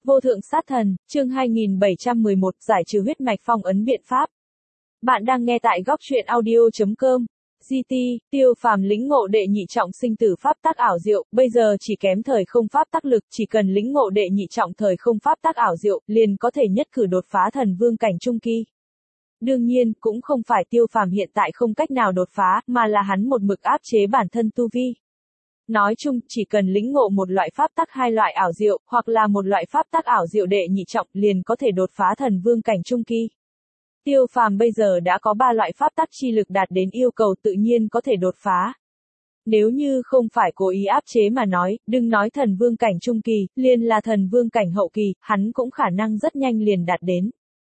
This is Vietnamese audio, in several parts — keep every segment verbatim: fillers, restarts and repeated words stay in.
Vô thượng sát thần, chương hai nghìn bảy trăm mười một, giải trừ huyết mạch phong ấn biện pháp. Bạn đang nghe tại góc truyện audio chấm com. giê tê, Tiêu Phàm lĩnh ngộ đệ nhị trọng sinh tử pháp tắc ảo diệu, bây giờ chỉ kém thời không pháp tắc lực, chỉ cần lĩnh ngộ đệ nhị trọng thời không pháp tắc ảo diệu, liền có thể nhất cử đột phá thần vương cảnh trung kỳ. Đương nhiên, cũng không phải Tiêu Phàm hiện tại không cách nào đột phá, mà là hắn một mực áp chế bản thân tu vi. Nói chung, chỉ cần lĩnh ngộ một loại pháp tắc hai loại ảo diệu, hoặc là một loại pháp tắc ảo diệu đệ nhị trọng, liền có thể đột phá thần vương cảnh trung kỳ. Tiêu Phàm bây giờ đã có ba loại pháp tắc chi lực đạt đến yêu cầu tự nhiên có thể đột phá. Nếu như không phải cố ý áp chế mà nói, đừng nói thần vương cảnh trung kỳ, liền là thần vương cảnh hậu kỳ, hắn cũng khả năng rất nhanh liền đạt đến.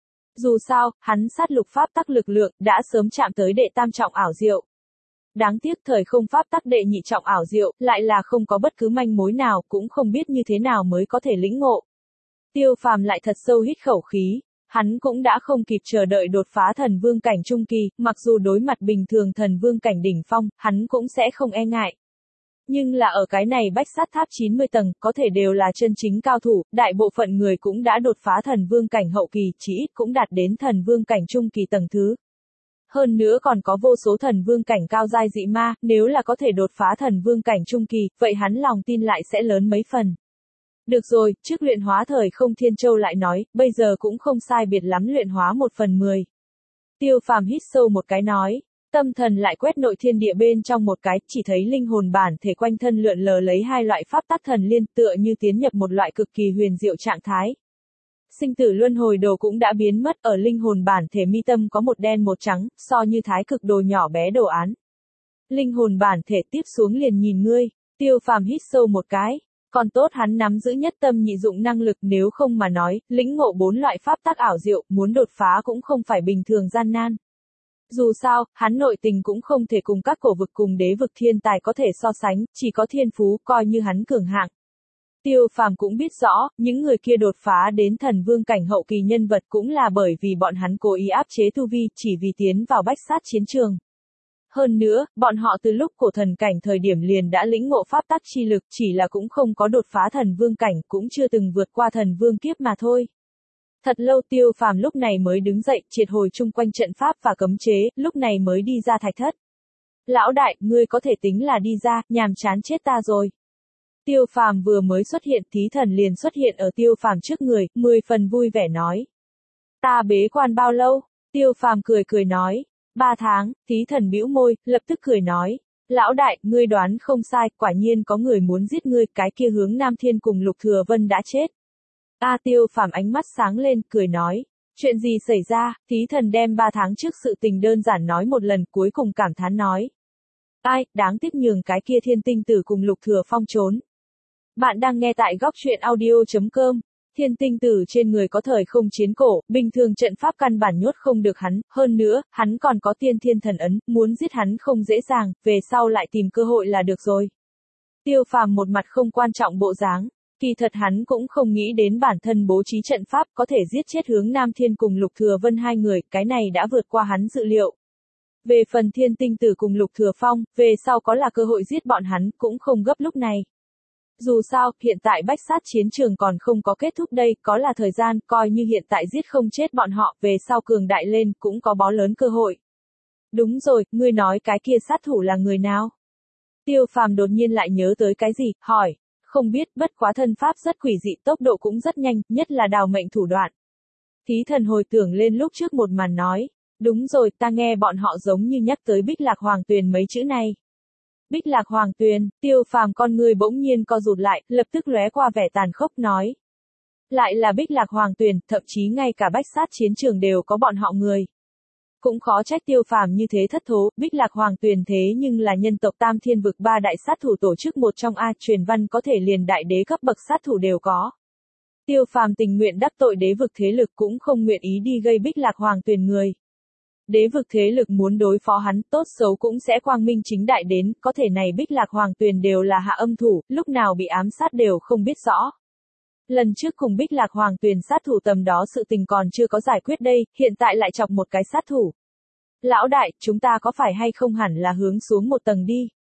Dù sao, hắn sát lục pháp tắc lực lượng, đã sớm chạm tới đệ tam trọng ảo diệu. Đáng tiếc thời không pháp tắc đệ nhị trọng ảo diệu, lại là không có bất cứ manh mối nào, cũng không biết như thế nào mới có thể lĩnh ngộ. Tiêu Phàm lại thật sâu hít khẩu khí, hắn cũng đã không kịp chờ đợi đột phá thần vương cảnh trung kỳ, mặc dù đối mặt bình thường thần vương cảnh đỉnh phong, hắn cũng sẽ không e ngại. Nhưng là ở cái này bách sát tháp chín mươi tầng, có thể đều là chân chính cao thủ, đại bộ phận người cũng đã đột phá thần vương cảnh hậu kỳ, chỉ ít cũng đạt đến thần vương cảnh trung kỳ tầng thứ. Hơn nữa còn có vô số thần vương cảnh cao giai dị ma, nếu là có thể đột phá thần vương cảnh trung kỳ, vậy hắn lòng tin lại sẽ lớn mấy phần. Được rồi, trước luyện hóa thời không Thiên Châu lại nói, bây giờ cũng không sai biệt lắm luyện hóa một phần mười. Tiêu Phàm hít sâu một cái nói, tâm thần lại quét nội thiên địa bên trong một cái, chỉ thấy linh hồn bản thể quanh thân lượn lờ lấy hai loại pháp tắc thần liên, tựa như tiến nhập một loại cực kỳ huyền diệu trạng thái. Sinh tử luân hồi đồ cũng đã biến mất, ở linh hồn bản thể mi tâm có một đen một trắng, so như thái cực đồ nhỏ bé đồ án. Linh hồn bản thể tiếp xuống liền nhìn ngươi, Tiêu Phàm hít sâu một cái, còn tốt hắn nắm giữ nhất tâm nhị dụng năng lực, nếu không mà nói, lĩnh ngộ bốn loại pháp tắc ảo diệu, muốn đột phá cũng không phải bình thường gian nan. Dù sao, hắn nội tình cũng không thể cùng các cổ vực cùng đế vực thiên tài có thể so sánh, chỉ có thiên phú, coi như hắn cường hạng. Tiêu Phàm cũng biết rõ, những người kia đột phá đến thần vương cảnh hậu kỳ nhân vật cũng là bởi vì bọn hắn cố ý áp chế tu vi, chỉ vì tiến vào bách sát chiến trường. Hơn nữa, bọn họ từ lúc cổ thần cảnh thời điểm liền đã lĩnh ngộ pháp tắc chi lực, chỉ là cũng không có đột phá thần vương cảnh, cũng chưa từng vượt qua thần vương kiếp mà thôi. Thật lâu Tiêu Phàm lúc này mới đứng dậy, triệt hồi chung quanh trận pháp và cấm chế, lúc này mới đi ra thạch thất. Lão đại, ngươi có thể tính là đi ra, nhàm chán chết ta rồi. Tiêu Phàm vừa mới xuất hiện, Thí Thần liền xuất hiện ở Tiêu Phàm trước người, mười phần vui vẻ nói. Ta bế quan bao lâu? Tiêu Phàm cười cười nói. Ba tháng, Thí Thần bĩu môi, lập tức cười nói. Lão đại, ngươi đoán không sai, quả nhiên có người muốn giết ngươi, cái kia hướng Nam Thiên cùng Lục Thừa Vân đã chết. A Tiêu Phàm ánh mắt sáng lên, cười nói. Chuyện gì xảy ra? Thí Thần đem ba tháng trước sự tình đơn giản nói một lần, cuối cùng cảm thán nói. Ai, đáng tiếc nhường cái kia Thiên Tinh Tử cùng Lục Thừa Phong trốn. Bạn đang nghe tại góc truyện audio chấm com. Thiên Tinh Tử trên người có thời không chiến cổ, bình thường trận pháp căn bản nhốt không được hắn, hơn nữa, hắn còn có tiên thiên thần ấn, muốn giết hắn không dễ dàng, về sau lại tìm cơ hội là được rồi. Tiêu Phàm một mặt không quan trọng bộ dáng, kỳ thật hắn cũng không nghĩ đến bản thân bố trí trận pháp có thể giết chết hướng Nam Thiên cùng Lục Thừa Vân hai người, cái này đã vượt qua hắn dự liệu. Về phần Thiên Tinh Tử cùng Lục Thừa Phong, về sau có là cơ hội giết bọn hắn, cũng không gấp lúc này. Dù sao, hiện tại bách sát chiến trường còn không có kết thúc đây, có là thời gian, coi như hiện tại giết không chết bọn họ, về sau cường đại lên, cũng có bó lớn cơ hội. Đúng rồi, ngươi nói cái kia sát thủ là người nào? Tiêu Phàm đột nhiên lại nhớ tới cái gì, hỏi. Không biết, bất quá thân pháp rất quỷ dị, tốc độ cũng rất nhanh, nhất là đào mệnh thủ đoạn. Thí Thần hồi tưởng lên lúc trước một màn nói. Đúng rồi, ta nghe bọn họ giống như nhắc tới Bích Lạc Hoàng Tuyền mấy chữ này. Bích Lạc Hoàng Tuyền, Tiêu Phàm con người bỗng nhiên co rụt lại, lập tức lóe qua vẻ tàn khốc nói. Lại là Bích Lạc Hoàng Tuyền, thậm chí ngay cả bách sát chiến trường đều có bọn họ người. Cũng khó trách Tiêu Phàm như thế thất thố, Bích Lạc Hoàng Tuyền thế nhưng là nhân tộc Tam Thiên vực ba đại sát thủ tổ chức một trong A, truyền văn có thể liền đại đế cấp bậc sát thủ đều có. Tiêu Phàm tình nguyện đắc tội đế vực thế lực cũng không nguyện ý đi gây Bích Lạc Hoàng Tuyền người. Đế vực thế lực muốn đối phó hắn, tốt xấu cũng sẽ quang minh chính đại đến, có thể này Bích Lạc Hoàng Tuyền đều là hạ âm thủ, lúc nào bị ám sát đều không biết rõ. Lần trước cùng Bích Lạc Hoàng Tuyền sát thủ tầm đó sự tình còn chưa có giải quyết đây, hiện tại lại chọc một cái sát thủ. Lão đại, chúng ta có phải hay không hẳn là hướng xuống một tầng đi?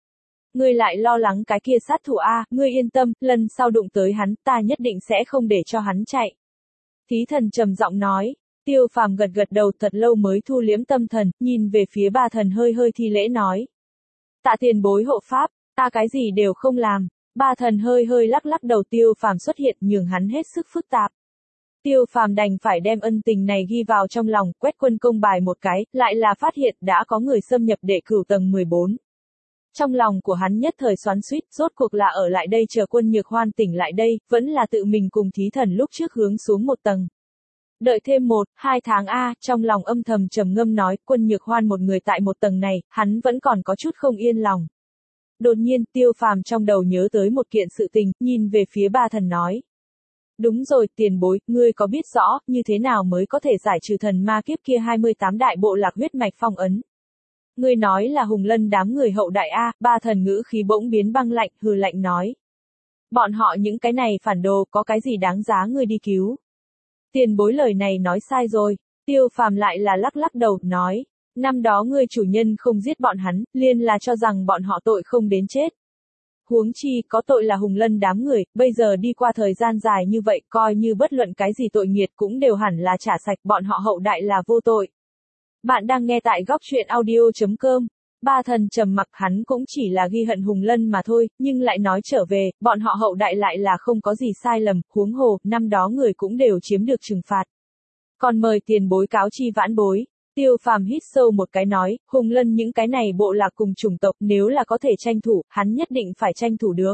Ngươi lại lo lắng cái kia sát thủ a, ngươi yên tâm, lần sau đụng tới hắn, ta nhất định sẽ không để cho hắn chạy. Thí thần trầm giọng nói. Tiêu Phàm gật gật đầu thật lâu mới thu liễm tâm thần, nhìn về phía ba thần hơi hơi thi lễ nói. Tạ tiền bối hộ pháp, ta cái gì đều không làm. Ba thần hơi hơi lắc lắc đầu. Tiêu Phàm xuất hiện nhường hắn hết sức phức tạp. Tiêu Phàm đành phải đem ân tình này ghi vào trong lòng, quét quân công bài một cái, lại là phát hiện đã có người xâm nhập đệ cửu tầng mười bốn. Trong lòng của hắn nhất thời xoắn xuýt, rốt cuộc là ở lại đây chờ Quân Nhược Hoan tỉnh lại đây, vẫn là tự mình cùng thí thần lúc trước hướng xuống một tầng. Đợi thêm một, hai tháng a, trong lòng âm thầm trầm ngâm nói, Quân Nhược Hoan một người tại một tầng này, hắn vẫn còn có chút không yên lòng. Đột nhiên, Tiêu Phàm trong đầu nhớ tới một kiện sự tình, nhìn về phía ba thần nói. Đúng rồi, tiền bối, ngươi có biết rõ, như thế nào mới có thể giải trừ thần ma kiếp kia hai mươi tám đại bộ lạc huyết mạch phong ấn? Ngươi nói là Hùng Lân đám người hậu đại a, ba thần ngữ khí bỗng biến băng lạnh, hừ lạnh nói. Bọn họ những cái này phản đồ, có cái gì đáng giá ngươi đi cứu? Tiền bối lời này nói sai rồi. Tiêu Phàm lại là lắc lắc đầu, nói. Năm đó ngươi chủ nhân không giết bọn hắn, liền là cho rằng bọn họ tội không đến chết. Huống chi, có tội là Hùng Lân đám người, bây giờ đi qua thời gian dài như vậy, coi như bất luận cái gì tội nghiệt cũng đều hẳn là trả sạch, bọn họ hậu đại là vô tội. Bạn đang nghe tại góc truyện audio chấm com. Ba thần trầm mặc, hắn cũng chỉ là ghi hận Hùng Lân mà thôi, nhưng lại nói trở về, bọn họ hậu đại lại là không có gì sai lầm, huống hồ, năm đó người cũng đều chiếm được trừng phạt. Còn mời tiền bối cáo chi vãn bối. Tiêu Phàm hít sâu một cái nói, Hùng Lân những cái này bộ lạc cùng chủng tộc, nếu là có thể tranh thủ, hắn nhất định phải tranh thủ được.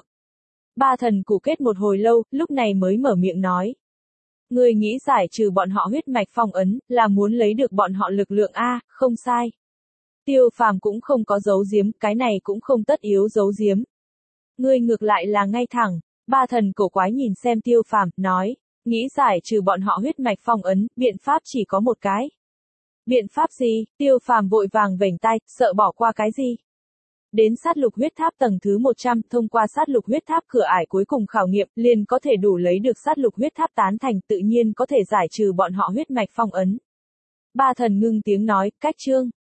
Ba thần cụ kết một hồi lâu, lúc này mới mở miệng nói. Ngươi nghĩ giải trừ bọn họ huyết mạch phong ấn, là muốn lấy được bọn họ lực lượng a, không sai. Tiêu Phàm cũng không có giấu giếm, cái này cũng không tất yếu giấu giếm. Ngươi ngược lại là ngay thẳng. Ba thần cổ quái nhìn xem Tiêu Phàm, nói, nghĩ giải trừ bọn họ huyết mạch phong ấn, biện pháp chỉ có một cái. Biện pháp gì? Tiêu Phàm vội vàng vểnh tai, sợ bỏ qua cái gì? Đến sát lục huyết tháp tầng thứ một trăm, thông qua sát lục huyết tháp cửa ải cuối cùng khảo nghiệm, liền có thể đủ lấy được sát lục huyết tháp tán thành, tự nhiên có thể giải trừ bọn họ huyết mạch phong ấn. Ba thần ngưng tiếng nói, cách chương.